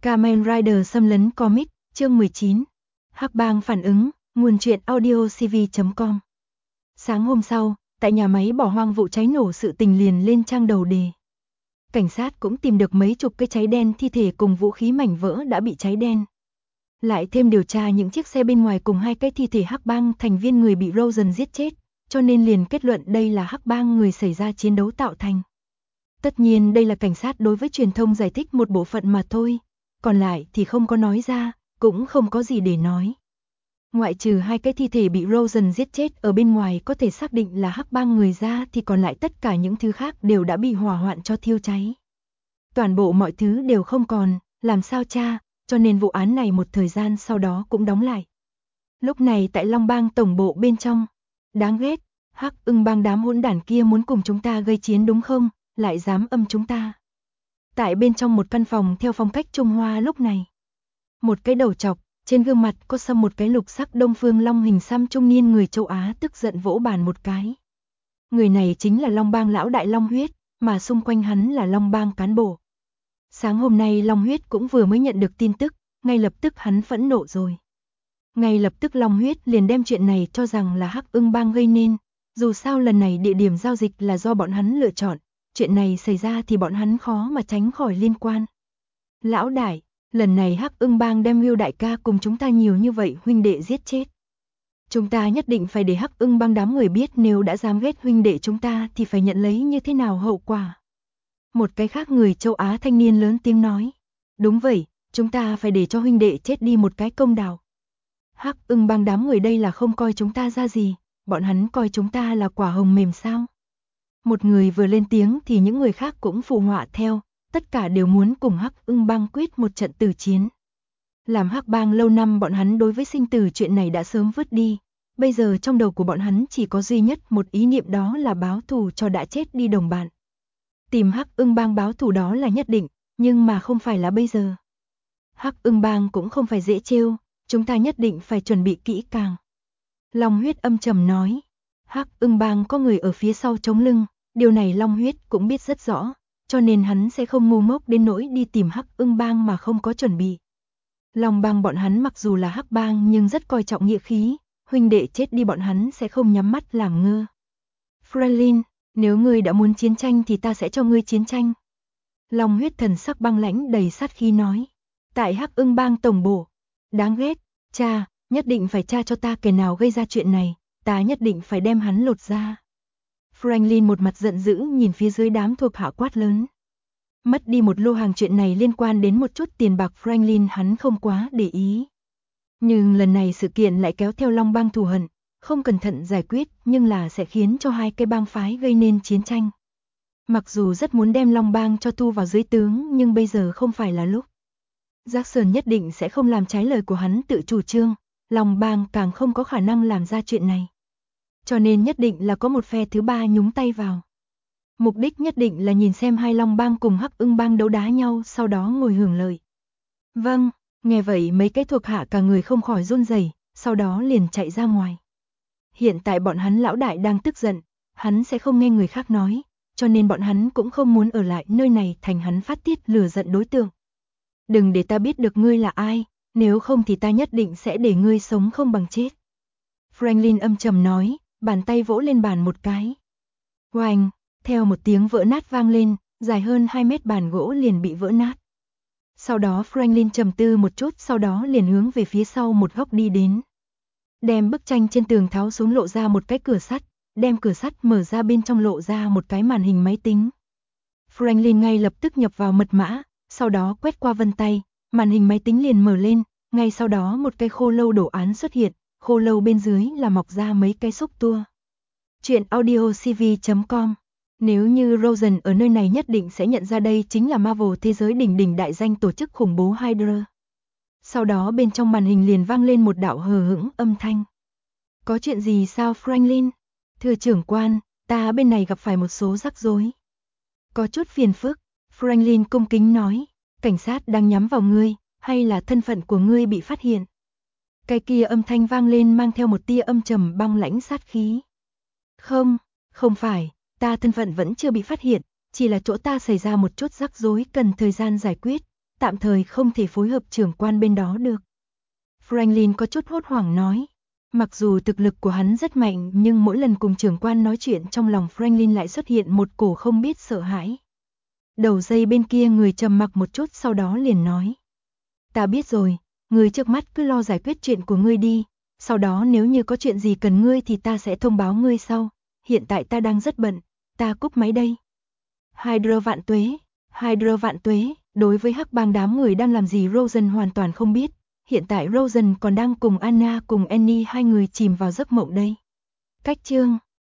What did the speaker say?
Kamen Rider xâm lấn comic, chương 19. Hắc bang phản ứng, nguồn truyện audio cv.com. Sáng hôm sau, tại nhà máy bỏ hoang vụ cháy nổ sự tình liền lên trang đầu đề. Cảnh sát cũng tìm được mấy chục cái cháy đen thi thể cùng vũ khí mảnh vỡ đã bị cháy đen. Lại thêm điều tra những chiếc xe bên ngoài cùng hai cái thi thể hắc bang thành viên người bị Rosen giết chết, cho nên liền kết luận đây là hắc bang người xảy ra chiến đấu tạo thành. Tất nhiên đây là cảnh sát đối với truyền thông giải thích một bộ phận mà thôi, còn lại thì không có nói ra, cũng không có gì để nói. Ngoại trừ hai cái thi thể bị Rosen giết chết ở bên ngoài có thể xác định là hắc bang người ra thì còn lại tất cả những thứ khác đều đã bị hỏa hoạn cho thiêu cháy. Toàn bộ mọi thứ đều không còn, làm sao tra, cho nên vụ án này một thời gian sau đó cũng đóng lại. Lúc này tại Long Bang tổng bộ bên trong, đáng ghét, Hắc Ưng bang đám hỗn đản kia muốn cùng chúng ta gây chiến đúng không, lại dám âm chúng ta. Tại bên trong một căn phòng theo phong cách Trung Hoa lúc này, một cái đầu chọc, trên gương mặt có xăm một cái lục sắc Đông Phương Long hình xăm trung niên người châu Á tức giận vỗ bàn một cái. Người này chính là Long Bang lão đại Long Huyết, mà xung quanh hắn là Long Bang cán bộ. Sáng hôm nay Long Huyết cũng vừa mới nhận được tin tức, ngay lập tức hắn phẫn nộ rồi. Ngay lập tức Long Huyết liền đem chuyện này cho rằng là Hắc Ưng bang gây nên, dù sao lần này địa điểm giao dịch là do bọn hắn lựa chọn, chuyện này xảy ra thì bọn hắn khó mà tránh khỏi liên quan. Lão đại, lần này Hắc Ưng bang đem Will đại ca cùng chúng ta nhiều như vậy huynh đệ giết chết. Chúng ta nhất định phải để Hắc Ưng bang đám người biết nếu đã dám ghét huynh đệ chúng ta thì phải nhận lấy như thế nào hậu quả. Một cái khác người châu Á thanh niên lớn tiếng nói. Đúng vậy, chúng ta phải để cho huynh đệ chết đi một cái công đạo. Hắc Ưng bang đám người đây là không coi chúng ta ra gì, bọn hắn coi chúng ta là quả hồng mềm sao. Một người vừa lên tiếng thì những người khác cũng phụ họa theo, tất cả đều muốn cùng Hắc Ưng bang quyết một trận tử chiến. Làm Hắc bang lâu năm bọn hắn đối với sinh tử chuyện này đã sớm vứt đi, bây giờ trong đầu của bọn hắn chỉ có duy nhất một ý niệm đó là báo thù cho đã chết đi đồng bạn. Tìm Hắc Ưng bang báo thù đó là nhất định, nhưng mà không phải là bây giờ. Hắc Ưng bang cũng không phải dễ trêu, chúng ta nhất định phải chuẩn bị kỹ càng. Long Huyết âm trầm nói, Hắc Ưng bang có người ở phía sau chống lưng, điều này Long Huyết cũng biết rất rõ, cho nên hắn sẽ không ngu ngốc đến nỗi đi tìm Hắc Ưng bang mà không có chuẩn bị. Long bang bọn hắn mặc dù là Hắc bang nhưng rất coi trọng nghĩa khí, huynh đệ chết đi bọn hắn sẽ không nhắm mắt làm ngơ. Franklin, nếu ngươi đã muốn chiến tranh thì ta sẽ cho ngươi chiến tranh. Long Huyết thần sắc băng lãnh đầy sát khí nói. Tại Hắc Ưng bang tổng bộ, đáng ghét, cha, nhất định phải tra cho ta kẻ nào gây ra chuyện này, ta nhất định phải đem hắn lột ra. Franklin một mặt giận dữ nhìn phía dưới đám thuộc hạ quát lớn. Mất đi một lô hàng chuyện này liên quan đến một chút tiền bạc Franklin hắn không quá để ý. Nhưng lần này sự kiện lại kéo theo Long bang thù hận, không cẩn thận giải quyết nhưng là sẽ khiến cho hai cái bang phái gây nên chiến tranh. Mặc dù rất muốn đem Long bang cho thu vào dưới tướng nhưng bây giờ không phải là lúc. Jackson nhất định sẽ không làm trái lời của hắn tự chủ trương, Long bang càng không có khả năng làm ra chuyện này. Cho nên nhất định là có một phe thứ ba nhúng tay vào. Mục đích nhất định là nhìn xem hai Long bang cùng Hắc Ưng bang đấu đá nhau sau đó ngồi hưởng lợi. Vâng, nghe vậy mấy cái thuộc hạ cả người không khỏi run rẩy, sau đó liền chạy ra ngoài. Hiện tại bọn hắn lão đại đang tức giận, hắn sẽ không nghe người khác nói, cho nên bọn hắn cũng không muốn ở lại nơi này thành hắn phát tiết lửa giận đối tượng. Đừng để ta biết được ngươi là ai, nếu không thì ta nhất định sẽ để ngươi sống không bằng chết. Franklin âm trầm nói, bàn tay vỗ lên bàn một cái. Oanh, theo một tiếng vỡ nát vang lên, dài hơn 2 mét bàn gỗ liền bị vỡ nát. Sau đó Franklin trầm tư một chút sau đó liền hướng về phía sau một góc đi đến. Đem bức tranh trên tường tháo xuống lộ ra một cái cửa sắt, đem cửa sắt mở ra bên trong lộ ra một cái màn hình máy tính. Franklin ngay lập tức nhập vào mật mã, sau đó quét qua vân tay, màn hình máy tính liền mở lên, ngay sau đó một cái khô lâu đồ án xuất hiện, khô lâu bên dưới là mọc ra mấy cái xúc tua. Chuyện audio cv.com. Nếu như Rosen ở nơi này nhất định sẽ nhận ra đây chính là Marvel thế giới đỉnh đỉnh đại danh tổ chức khủng bố Hydra. Sau đó bên trong màn hình liền vang lên một đạo hờ hững âm thanh. Có chuyện gì sao Franklin? Thưa trưởng quan, ta bên này gặp phải một số rắc rối. Có chút phiền phức, Franklin cung kính nói, cảnh sát đang nhắm vào ngươi, hay là thân phận của ngươi bị phát hiện? Cái kia âm thanh vang lên mang theo một tia âm trầm băng lãnh sát khí. Không phải, ta thân phận vẫn chưa bị phát hiện, chỉ là chỗ ta xảy ra một chút rắc rối cần thời gian giải quyết, tạm thời không thể phối hợp trưởng quan bên đó được. Franklin có chút hốt hoảng nói. Mặc dù thực lực của hắn rất mạnh nhưng mỗi lần cùng trưởng quan nói chuyện trong lòng Franklin lại xuất hiện một cổ không biết sợ hãi. Đầu dây bên kia người trầm mặc một chút sau đó liền nói. Ta biết rồi, ngươi trước mắt cứ lo giải quyết chuyện của ngươi đi, sau đó nếu như có chuyện gì cần ngươi thì ta sẽ thông báo ngươi sau, hiện tại ta đang rất bận, ta cúp máy đây. Hydra vạn tuế, đối với hắc bang đám người đang làm gì Rosen hoàn toàn không biết, hiện tại Rosen còn đang cùng Anna cùng Annie hai người chìm vào giấc mộng đây. Cách chương